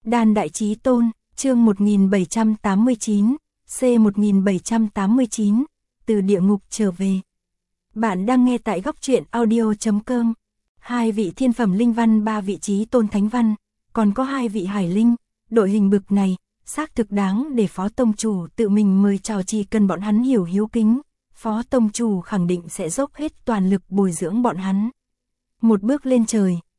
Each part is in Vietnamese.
Đan Đại Chí Tôn, chương 1789, C1789, từ địa ngục trở về. Bạn đang nghe tại góc truyện audio.com. 2 vị thiên phẩm linh văn, 3 vị Chí Tôn thánh văn, còn có 2 vị hải linh, đội hình bực này, xác thực đáng để Phó Tông Chủ tự mình mời chào. Chỉ cần bọn hắn hiểu hiếu kính, Phó Tông Chủ khẳng định sẽ dốc hết toàn lực bồi dưỡng bọn hắn. Một bước lên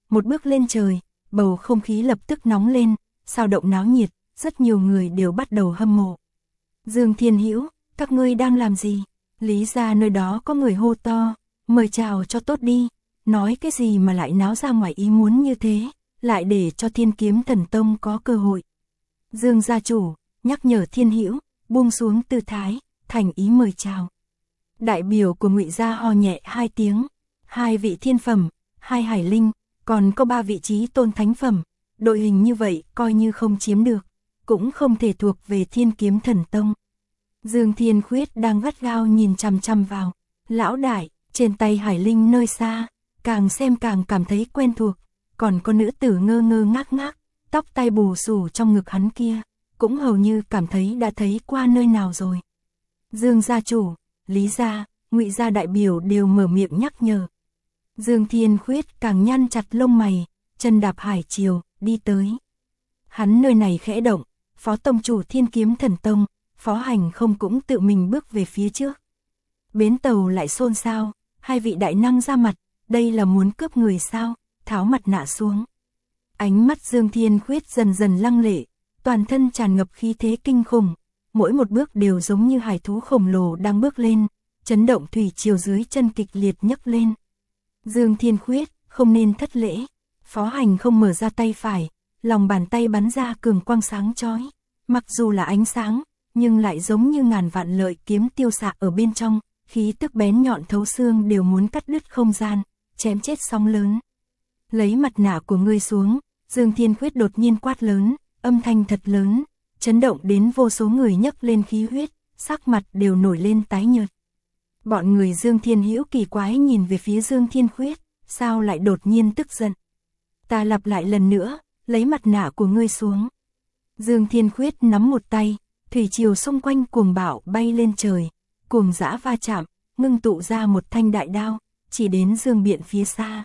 trời, bầu không khí lập tức nóng lên, sao động náo nhiệt, rất nhiều người đều bắt đầu hâm mộ. Dương Thiên Hữu, các ngươi đang làm gì? Lý gia nơi đó có người hô to, mời chào cho tốt đi, nói cái gì mà lại náo ra ngoài ý muốn như thế, lại để cho Thiên Kiếm Thần Tông có cơ hội. Dương gia chủ, nhắc nhở Thiên Hữu, buông xuống tư thái, thành ý mời chào. Đại biểu của Ngụy gia ho nhẹ 2 tiếng, 2 vị thiên phẩm, 2 hải linh, còn có 3 vị Chí Tôn thánh phẩm, đội hình như vậy coi như không chiếm được, cũng không thể thuộc về Thiên Kiếm Thần Tông. Dương Thiên Khuyết đang gắt gao nhìn chằm chằm vào, lão đại, trên tay hải linh nơi xa, càng xem càng cảm thấy quen thuộc, còn có nữ tử ngơ ngơ ngác ngác, tóc tai bù xù trong ngực hắn kia, cũng hầu như cảm thấy đã thấy qua nơi nào rồi. Dương gia chủ, Lý gia, Ngụy gia đại biểu đều mở miệng nhắc nhở. Dương Thiên Khuyết càng nhăn chặt lông mày, chân đạp hải triều, đi tới. Hắn nơi này khẽ động, Phó Tông Chủ Thiên Kiếm Thần Tông, Phó Hành Không cũng tự mình bước về phía trước. Bến tàu lại xôn xao, 2 vị đại năng ra mặt, đây là muốn cướp người sao, tháo mặt nạ xuống. Ánh mắt Dương Thiên Khuyết dần dần lăng lệ, toàn thân tràn ngập khí thế kinh khủng, mỗi một bước đều giống như hải thú khổng lồ đang bước lên, chấn động thủy triều dưới chân kịch liệt nhấc lên. Dương Thiên Khuyết, không nên thất lễ. Phó Hành Không mở ra tay phải, lòng bàn tay bắn ra cường quang sáng chói, mặc dù là ánh sáng, nhưng lại giống như ngàn vạn lợi kiếm tiêu xạ ở bên trong, khí tức bén nhọn thấu xương đều muốn cắt đứt không gian, chém chết sóng lớn. Lấy mặt nạ của ngươi xuống, Dương Thiên Khuyết đột nhiên quát lớn, âm thanh thật lớn, chấn động đến vô số người nhấc lên khí huyết, sắc mặt đều nổi lên tái nhợt. Bọn người Dương Thiên Hữu kỳ quái nhìn về phía Dương Thiên Khuyết, sao lại đột nhiên tức giận. Ta lặp lại lần nữa, lấy mặt nạ của ngươi xuống. Dương Thiên Khuyết nắm một tay, thủy triều xung quanh cuồng bạo bay lên trời, cuồng dã va chạm, ngưng tụ ra một thanh đại đao, chỉ đến Dương Biện phía xa.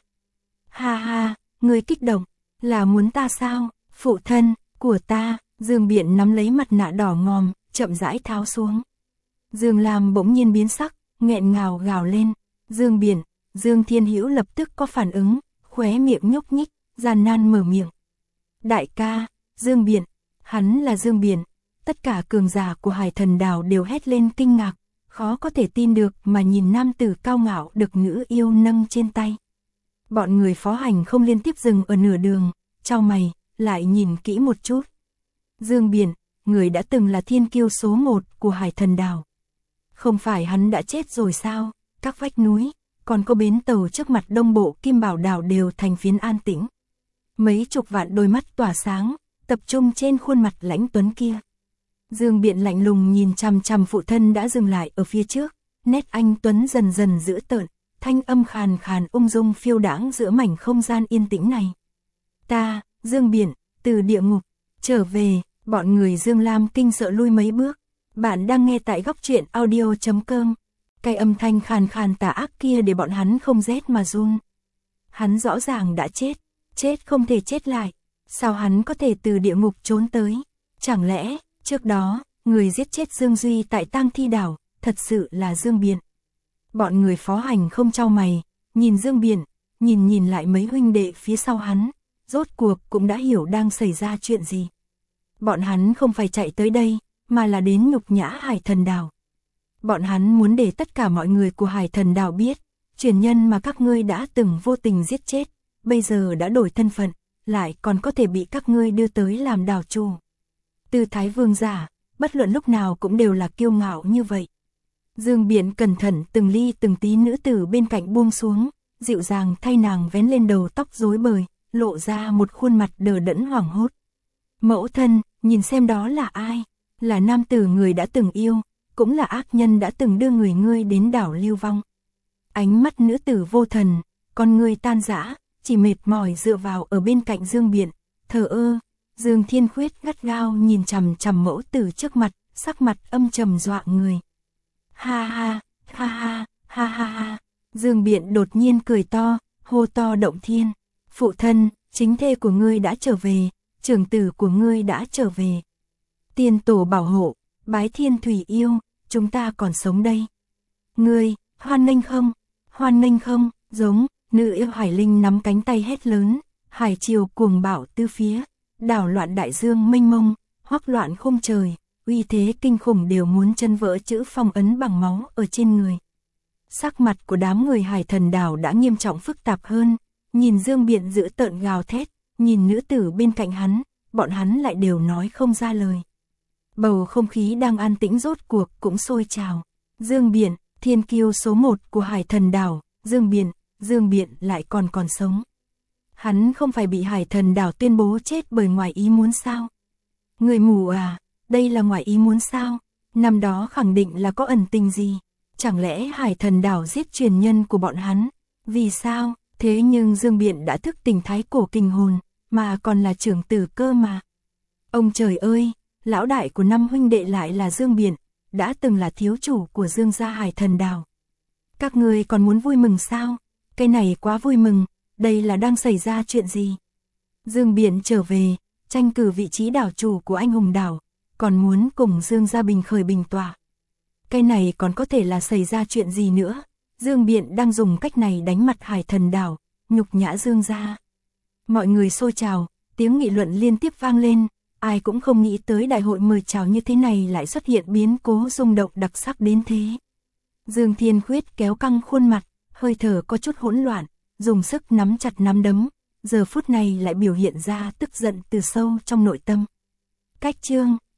Ha ha, ngươi kích động, là muốn ta sao, phụ thân của ta. Dương Biện nắm lấy mặt nạ đỏ ngòm, chậm rãi tháo xuống. Dương Lam bỗng nhiên biến sắc, nghẹn ngào gào lên. Dương Biện, Dương Thiên Hữu lập tức có phản ứng, khóe miệng nhúc nhích, gian nan mở miệng. Đại ca, Dương Biện, hắn là Dương Biện. Tất cả cường giả của Hải Thần Đảo đều hét lên kinh ngạc, khó có thể tin được mà nhìn nam tử cao ngạo được nữ yêu nâng trên tay. Bọn người Phó Hành Không liên tiếp dừng ở nửa đường, chau mày, lại nhìn kỹ một chút. Dương Biện, người đã từng là thiên kiêu số 1 của Hải Thần Đảo. Không phải hắn đã chết rồi sao? Các vách núi, còn có bến tàu trước mặt Đông Bộ Kim Bảo Đảo đều thành phiến an tĩnh. Mấy chục vạn đôi mắt tỏa sáng, tập trung trên khuôn mặt lãnh tuấn kia. Dương Biện lạnh lùng nhìn chằm chằm phụ thân đã dừng lại ở phía trước, nét anh tuấn dần dần dữ tợn, thanh âm khàn khàn ung dung phiêu đãng giữa mảnh không gian yên tĩnh này. Ta, Dương Biện, từ địa ngục trở về. Bọn người Dương Lam kinh sợ lui mấy bước. Bạn đang nghe tại góc truyện audio.com. Cái âm thanh khàn khàn tà ác kia để bọn hắn không rét mà run. Hắn rõ ràng đã chết, chết không thể chết lại. Sao hắn có thể từ địa ngục trốn tới? Chẳng lẽ, trước đó, người giết chết Dương Duy tại Tang Thi Đảo, thật sự là Dương Biện? Bọn người Phó Hành Không chau mày, nhìn Dương Biện, nhìn lại mấy huynh đệ phía sau hắn, rốt cuộc cũng đã hiểu đang xảy ra chuyện gì. Bọn hắn không phải chạy tới đây, mà là đến nhục nhã Hải Thần Đảo. Bọn hắn muốn để tất cả mọi người của Hải Thần Đảo biết, truyền nhân mà các ngươi đã từng vô tình giết chết, bây giờ đã đổi thân phận, lại còn có thể bị các ngươi đưa tới làm đảo chủ. Tư thái vương giả, bất luận lúc nào cũng đều là kiêu ngạo như vậy. Dương Biện cẩn thận từng ly từng tí nữ tử bên cạnh buông xuống, dịu dàng thay nàng vén lên đầu tóc rối bời, lộ ra một khuôn mặt đờ đẫn hoảng hốt. Mẫu thân, nhìn xem đó là ai? Là nam tử người đã từng yêu, cũng là ác nhân đã từng đưa người ngươi đến đảo lưu vong. Ánh mắt nữ tử vô thần, con người tan rã, chỉ mệt mỏi dựa vào ở bên cạnh Dương Biện, thờ ơ. Dương Thiên Khuyết gắt gao nhìn chằm chằm mẫu tử trước mặt, sắc mặt âm trầm dọa người. Ha ha, ha ha, ha ha ha. Dương Biện đột nhiên cười to, hô to động thiên. Phụ thân, chính thê của ngươi đã trở về, trưởng tử của ngươi đã trở về. Tiên tổ bảo hộ, bái thiên thủy yêu, chúng ta còn sống đây. Ngươi, hoan nghênh không? Hoan nghênh không? Giống, nữ yêu hải linh nắm cánh tay hét lớn, hải triều cuồng bạo tư phía, đảo loạn đại dương mênh mông, hoắc loạn khung trời, uy thế kinh khủng đều muốn chân vỡ chữ phong ấn bằng máu ở trên người. Sắc mặt của đám người Hải Thần đảo đã nghiêm trọng phức tạp hơn, nhìn Dương Biện dữ tợn gào thét, nhìn nữ tử bên cạnh hắn, bọn hắn lại đều nói không ra lời. Bầu không khí đang an tĩnh rốt cuộc cũng sôi trào. Dương Biện, thiên kiêu số 1 của Hải Thần đảo, Dương Biện lại còn sống. Hắn không phải bị Hải Thần đảo tuyên bố chết bởi ngoài ý muốn sao? Người mù à, đây là ngoài ý muốn sao? Năm đó khẳng định là có ẩn tình gì? Chẳng lẽ Hải Thần đảo giết truyền nhân của bọn hắn? Vì sao? Thế nhưng Dương Biện đã thức tỉnh thái cổ kinh hồn, mà còn là trưởng tử cơ mà. Ông trời ơi, lão đại của 5 huynh đệ lại là Dương Biện, đã từng là thiếu chủ của Dương gia Hải Thần đảo. Các người còn muốn vui mừng sao? Cái này quá vui mừng, đây là đang xảy ra chuyện gì? Dương Biện trở về, tranh cử vị trí đảo chủ của anh hùng đảo, còn muốn cùng Dương gia bình khởi bình tọa. Cái này còn có thể là xảy ra chuyện gì nữa? Dương Biện đang dùng cách này đánh mặt Hải Thần đảo, nhục nhã Dương gia. Mọi người xôn xao, tiếng nghị luận liên tiếp vang lên, ai cũng không nghĩ tới đại hội mời chào như thế này lại xuất hiện biến cố rung động đặc sắc đến thế. Dương Thiên Khuyết kéo căng khuôn mặt, hơi thở có chút hỗn loạn, dùng sức nắm chặt nắm đấm, giờ phút này lại biểu hiện ra tức giận từ sâu trong nội tâm. Cách chương